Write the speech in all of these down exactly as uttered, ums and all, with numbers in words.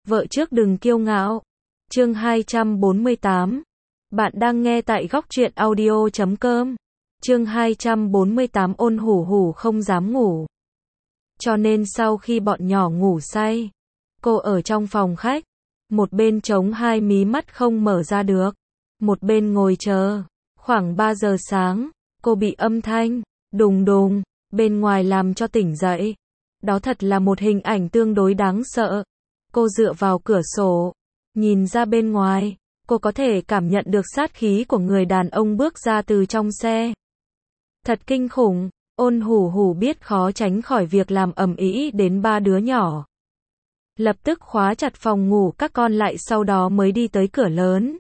Vợ trước đừng kiêu ngạo. Chương hai trăm bốn mươi tám. Bạn đang nghe tại góc truyện audio chấm com. Chương hai trăm bốn mươi tám Ôn Hủ Hủ không dám ngủ. Cho nên sau khi bọn nhỏ ngủ say, cô ở trong phòng khách, một bên chống hai mí mắt không mở ra được, một bên ngồi chờ. Khoảng ba giờ sáng, cô bị âm thanh đùng đùng bên ngoài làm cho tỉnh dậy. Đó thật là một hình ảnh tương đối đáng sợ. Cô dựa vào cửa sổ, nhìn ra bên ngoài, cô có thể cảm nhận được sát khí của người đàn ông bước ra từ trong xe. Thật kinh khủng. Ôn Hủ Hủ biết khó tránh khỏi việc làm ầm ĩ đến ba đứa nhỏ. Lập tức khóa chặt phòng ngủ các con lại, sau đó mới đi tới cửa lớn.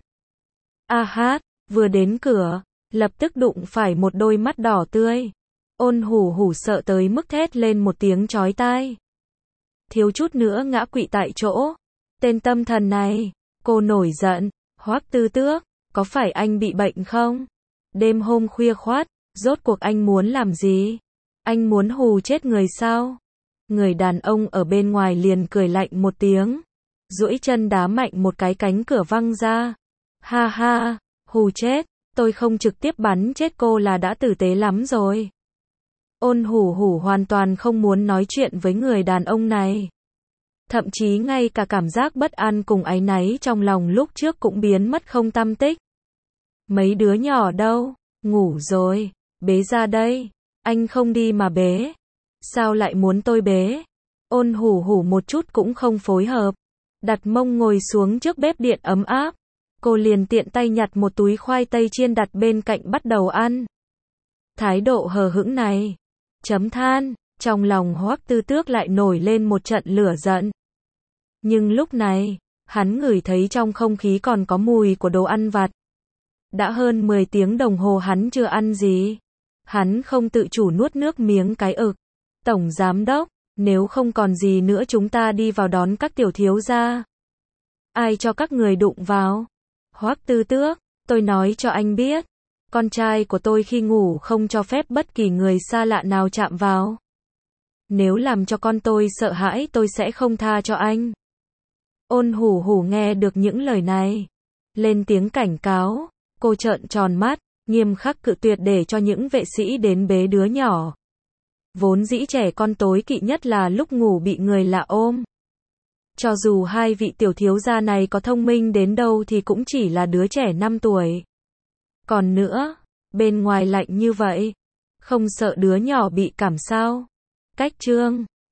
A hát, vừa đến cửa, lập tức đụng phải một đôi mắt đỏ tươi. Ôn Hủ Hủ sợ tới mức thét lên một tiếng chói tai, thiếu chút nữa ngã quỵ tại chỗ. Tên tâm thần này, cô nổi giận. Hoắc Tư Tước, có phải anh bị bệnh không? Đêm hôm khuya khoắt, rốt cuộc anh muốn làm gì? Anh muốn hù chết người sao? Người đàn ông ở bên ngoài liền cười lạnh một tiếng, duỗi chân đá mạnh một cái, cánh cửa văng ra. Ha ha, hù chết, tôi không trực tiếp bắn chết cô là đã tử tế lắm rồi. Ôn Hủ Hủ hoàn toàn không muốn nói chuyện với người đàn ông này. Thậm chí ngay cả cảm giác bất an cùng áy náy trong lòng lúc trước cũng biến mất không tăm tích. Mấy đứa nhỏ đâu? Ngủ rồi, bế ra đây. Anh không đi mà bế. Sao lại muốn tôi bế? Ôn Hủ Hủ một chút cũng không phối hợp. Đặt mông ngồi xuống trước bếp điện ấm áp. Cô liền tiện tay nhặt một túi khoai tây chiên đặt bên cạnh bắt đầu ăn. Thái độ hờ hững này, chấm than. Trong lòng Hoắc Tư Tước lại nổi lên một trận lửa giận. Nhưng lúc này, hắn ngửi thấy trong không khí còn có mùi của đồ ăn vặt. Đã hơn mười tiếng đồng hồ hắn chưa ăn gì. Hắn không tự chủ nuốt nước miếng cái ực. Tổng giám đốc, nếu không còn gì nữa chúng ta đi vào đón các tiểu thiếu gia. Ai cho các người đụng vào? Hoắc Tư Tước, tôi nói cho anh biết, con trai của tôi khi ngủ không cho phép bất kỳ người xa lạ nào chạm vào. Nếu làm cho con tôi sợ hãi tôi sẽ không tha cho anh. Ôn Hủ Hủ nghe được những lời này, lên tiếng cảnh cáo. Cô trợn tròn mắt, nghiêm khắc cự tuyệt để cho những vệ sĩ đến bế đứa nhỏ. Vốn dĩ trẻ con tối kỵ nhất là lúc ngủ bị người lạ ôm. Cho dù hai vị tiểu thiếu gia này có thông minh đến đâu thì cũng chỉ là đứa trẻ năm tuổi. Còn nữa, bên ngoài lạnh như vậy, không sợ đứa nhỏ bị cảm sao? Cách chương